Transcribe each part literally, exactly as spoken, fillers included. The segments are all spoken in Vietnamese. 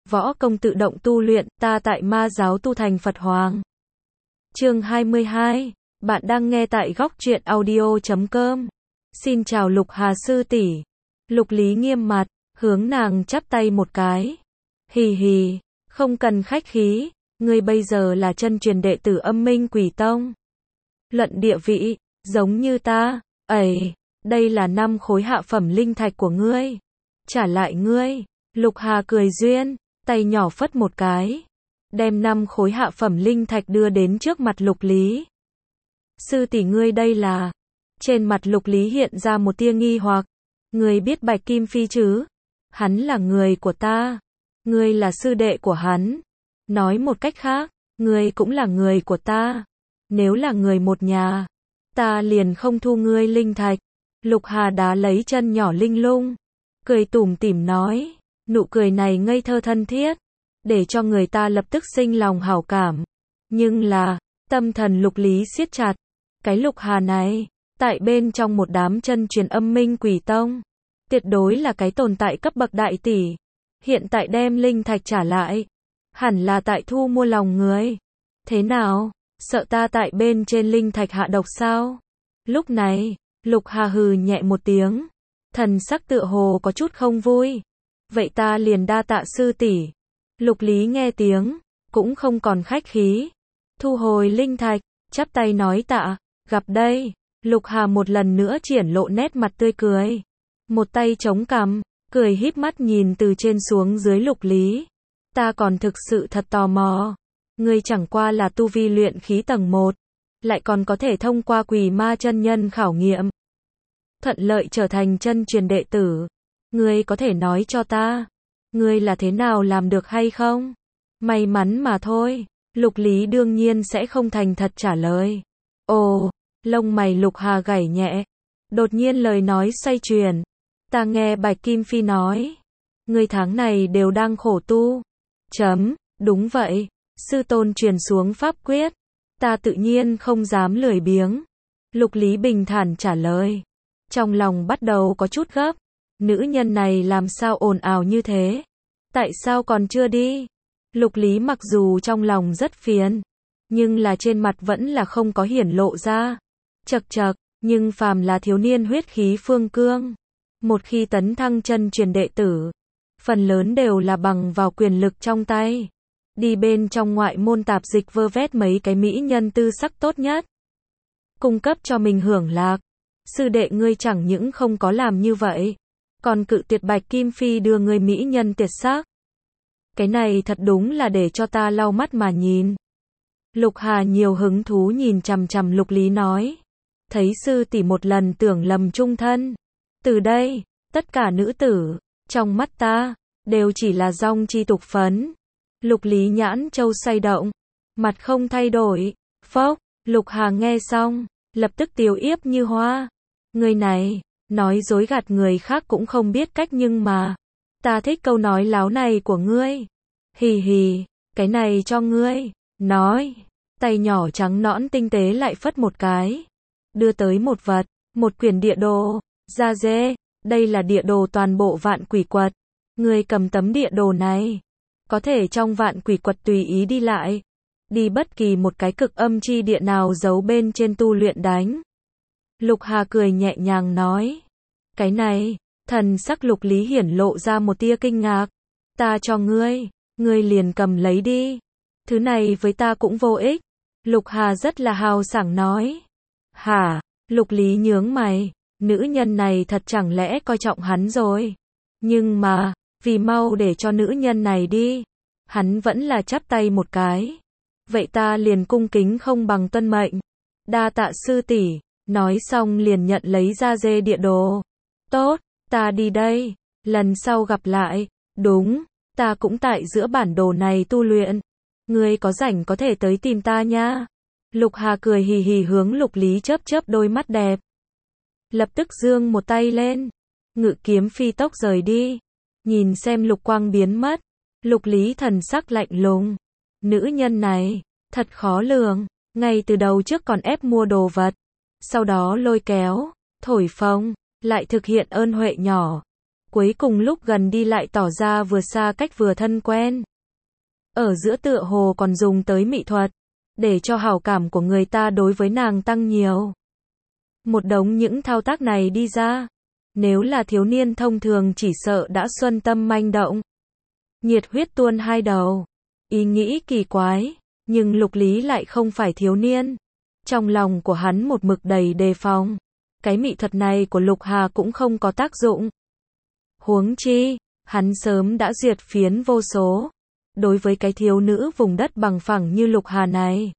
võ công tự động tu luyện, ta tại ma giáo tu thành Phật Hoàng. Chương hai mươi hai, bạn đang nghe tại góc truyện audio chấm com. Xin chào Lục Hà sư tỷ. Lục Lý nghiêm mặt, hướng nàng chắp tay một cái. Hì hì, không cần khách khí, ngươi bây giờ là chân truyền đệ tử Âm Minh Quỷ Tông. Luận địa vị, giống như ta, ẩy, đây là năm khối hạ phẩm linh thạch của ngươi. Trả lại ngươi. Lục Hà cười duyên, tay nhỏ phất một cái, đem năm khối hạ phẩm linh thạch đưa đến trước mặt Lục Lý. Sư tỷ ngươi đây là? Trên mặt Lục Lý hiện ra một tia nghi hoặc. Ngươi biết Bạch Kim Phi chứ? Hắn là người của ta. Ngươi là sư đệ của hắn. Nói một cách khác, ngươi cũng là người của ta. Nếu là người một nhà, ta liền không thu ngươi linh thạch. Lục Hà đá lấy chân nhỏ linh lung, cười tủm tỉm nói, nụ cười này ngây thơ thân thiết, để cho người ta lập tức sinh lòng hảo cảm. Nhưng là, tâm thần Lục Lý siết chặt, cái Lục Hà này, tại bên trong một đám chân truyền Âm Minh Quỷ Tông, tuyệt đối là cái tồn tại cấp bậc đại tỷ. Hiện tại đem linh thạch trả lại, hẳn là tại thu mua lòng người. Thế nào, sợ ta tại bên trên linh thạch hạ độc sao? Lúc này, Lục Hà hừ nhẹ một tiếng, thần sắc tựa hồ có chút không vui. Vậy ta liền đa tạ sư tỷ. Lục Lý nghe tiếng, cũng không còn khách khí, thu hồi linh thạch, chắp tay nói tạ. Gặp đây, Lục Hà một lần nữa triển lộ nét mặt tươi cười, một tay chống cằm, cười híp mắt nhìn từ trên xuống dưới Lục Lý. Ta còn thực sự thật tò mò, ngươi chẳng qua là tu vi luyện khí tầng một, lại còn có thể thông qua Quỷ Ma chân nhân khảo nghiệm, thuận lợi trở thành chân truyền đệ tử. Ngươi có thể nói cho ta, ngươi là thế nào làm được hay không? May mắn mà thôi. Lục Lý đương nhiên sẽ không thành thật trả lời. Ồ, lông mày Lục Hà gảy nhẹ, đột nhiên lời nói xoay chuyển. Ta nghe Bạch Kim Phi nói, ngươi tháng này đều đang khổ tu. Chấm, đúng vậy, sư tôn truyền xuống pháp quyết, ta tự nhiên không dám lười biếng. Lục Lý bình thản trả lời, trong lòng bắt đầu có chút gấp. Nữ nhân này làm sao ồn ào như thế? Tại sao còn chưa đi? Lục Lý mặc dù trong lòng rất phiền, nhưng là trên mặt vẫn là không có hiển lộ ra. Chậc chậc, nhưng phàm là thiếu niên huyết khí phương cương, một khi tấn thăng chân truyền đệ tử, phần lớn đều là bằng vào quyền lực trong tay. Đi bên trong ngoại môn tạp dịch vơ vét mấy cái mỹ nhân tư sắc tốt nhất, cung cấp cho mình hưởng lạc. Sư đệ ngươi chẳng những không có làm như vậy, còn cự tuyệt Bạch Kim Phi đưa người mỹ nhân tuyệt sắc. Cái này thật đúng là để cho ta lau mắt mà nhìn. Lục Hà nhiều hứng thú nhìn chằm chằm Lục Lý nói, thấy sư tỷ một lần tưởng lầm chung thân. Từ đây, tất cả nữ tử, trong mắt ta, đều chỉ là dong chi tục phấn. Lục Lý nhãn châu say động, mặt không thay đổi. Phốc, Lục Hà nghe xong, lập tức tiếu yếp như hoa. Người này, nói dối gạt người khác cũng không biết cách nhưng mà, ta thích câu nói láo này của ngươi. Hì hì, cái này cho ngươi. Nói, tay nhỏ trắng nõn tinh tế lại phất một cái, đưa tới một vật, một quyển địa đồ. Ra dê, đây là địa đồ toàn bộ Vạn Quỷ Quật. Ngươi cầm tấm địa đồ này, có thể trong Vạn Quỷ Quật tùy ý đi lại, đi bất kỳ một cái cực âm chi địa nào giấu bên trên tu luyện đánh. Lục Hà cười nhẹ nhàng nói, cái này, thần sắc Lục Lý hiển lộ ra một tia kinh ngạc. Ta cho ngươi, ngươi liền cầm lấy đi. Thứ này với ta cũng vô ích. Lục Hà rất là hào sảng nói. Hả? Lục Lý nhướng mày, nữ nhân này thật chẳng lẽ coi trọng hắn rồi. Nhưng mà, vì mau để cho nữ nhân này đi, hắn vẫn là chắp tay một cái. Vậy ta liền cung kính không bằng tuân mệnh. Đa tạ sư tỷ. Nói xong liền nhận lấy ra dê địa đồ. Tốt, ta đi đây, lần sau gặp lại. Đúng, ta cũng tại giữa bản đồ này tu luyện. Ngươi có rảnh có thể tới tìm ta nha. Lục Hà cười hì hì hướng Lục Lý chớp chớp đôi mắt đẹp. Lập tức giương một tay lên, ngự kiếm phi tốc rời đi. Nhìn xem lục quang biến mất, Lục Lý thần sắc lạnh lùng. Nữ nhân này, thật khó lường, ngay từ đầu trước còn ép mua đồ vật, sau đó lôi kéo, thổi phồng, lại thực hiện ơn huệ nhỏ. Cuối cùng lúc gần đi lại tỏ ra vừa xa cách vừa thân quen. Ở giữa tựa hồ còn dùng tới mỹ thuật, để cho hảo cảm của người ta đối với nàng tăng nhiều. Một đống những thao tác này đi ra, nếu là thiếu niên thông thường chỉ sợ đã xuân tâm manh động. Nhiệt huyết tuôn hai đầu, ý nghĩ kỳ quái, nhưng Lục Lý lại không phải thiếu niên. Trong lòng của hắn một mực đầy đề phòng, cái mỹ thuật này của Lục Hà cũng không có tác dụng. Huống chi, hắn sớm đã duyệt phiến vô số. Đối với cái thiếu nữ vùng đất bằng phẳng như Lục Hà này,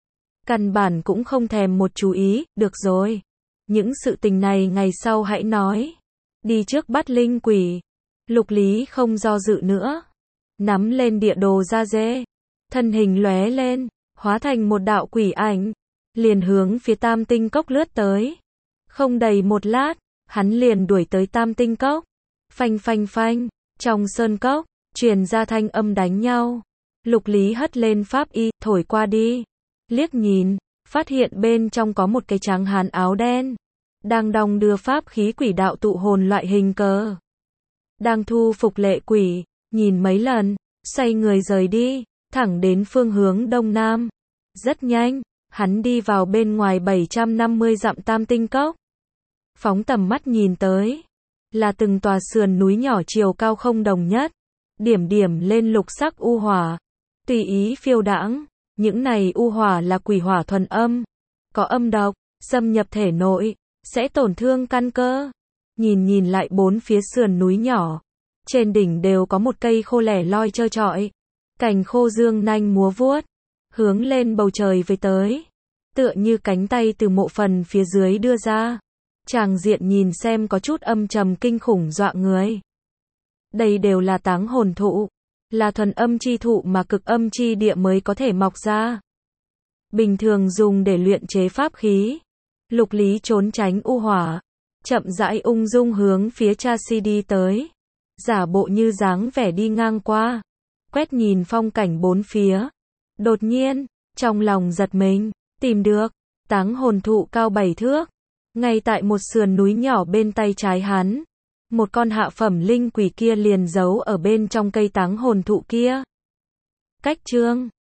căn bản cũng không thèm một chú ý, được rồi. Những sự tình này ngày sau hãy nói. Đi trước bắt linh quỷ. Lục Lý không do dự nữa. Nắm lên địa đồ da dê. Thân hình lóe lên, hóa thành một đạo quỷ ảnh. Liền hướng phía Tam Tinh Cốc lướt tới. Không đầy một lát, hắn liền đuổi tới Tam Tinh Cốc. Phanh phanh phanh, trong sơn cốc, truyền ra thanh âm đánh nhau. Lục Lý hất lên pháp y, thổi qua đi. Liếc nhìn, phát hiện bên trong có một cái tráng hán áo đen. Đang đong đưa pháp khí quỷ đạo tụ hồn loại hình cờ. Đang thu phục lệ quỷ, nhìn mấy lần, xoay người rời đi, thẳng đến phương hướng đông nam. Rất nhanh, hắn đi vào bên ngoài bảy trăm năm mươi dặm Tam Tinh Cốc. Phóng tầm mắt nhìn tới, là từng tòa sườn núi nhỏ chiều cao không đồng nhất. Điểm điểm lên lục sắc u hỏa, tùy ý phiêu đãng. Những này u hỏa là quỷ hỏa thuần âm, có âm độc, xâm nhập thể nội, sẽ tổn thương căn cơ. Nhìn nhìn lại bốn phía sườn núi nhỏ, trên đỉnh đều có một cây khô lẻ loi trơ trọi, cành khô dương nanh múa vuốt, hướng lên bầu trời về tới, tựa như cánh tay từ mộ phần phía dưới đưa ra. Tràng diện nhìn xem có chút âm trầm kinh khủng dọa người. Đây đều là táng hồn thụ, là thuần âm chi thụ mà cực âm chi địa mới có thể mọc ra. Bình thường dùng để luyện chế pháp khí. Lục Lý trốn tránh u hỏa, chậm rãi ung dung hướng phía Chasi đi tới. Giả bộ như dáng vẻ đi ngang qua, quét nhìn phong cảnh bốn phía. Đột nhiên, trong lòng giật mình, tìm được táng hồn thụ cao bảy thước, ngay tại một sườn núi nhỏ bên tay trái hắn. Một con hạ phẩm linh quỷ kia liền giấu ở bên trong cây táng hồn thụ kia. Cách chương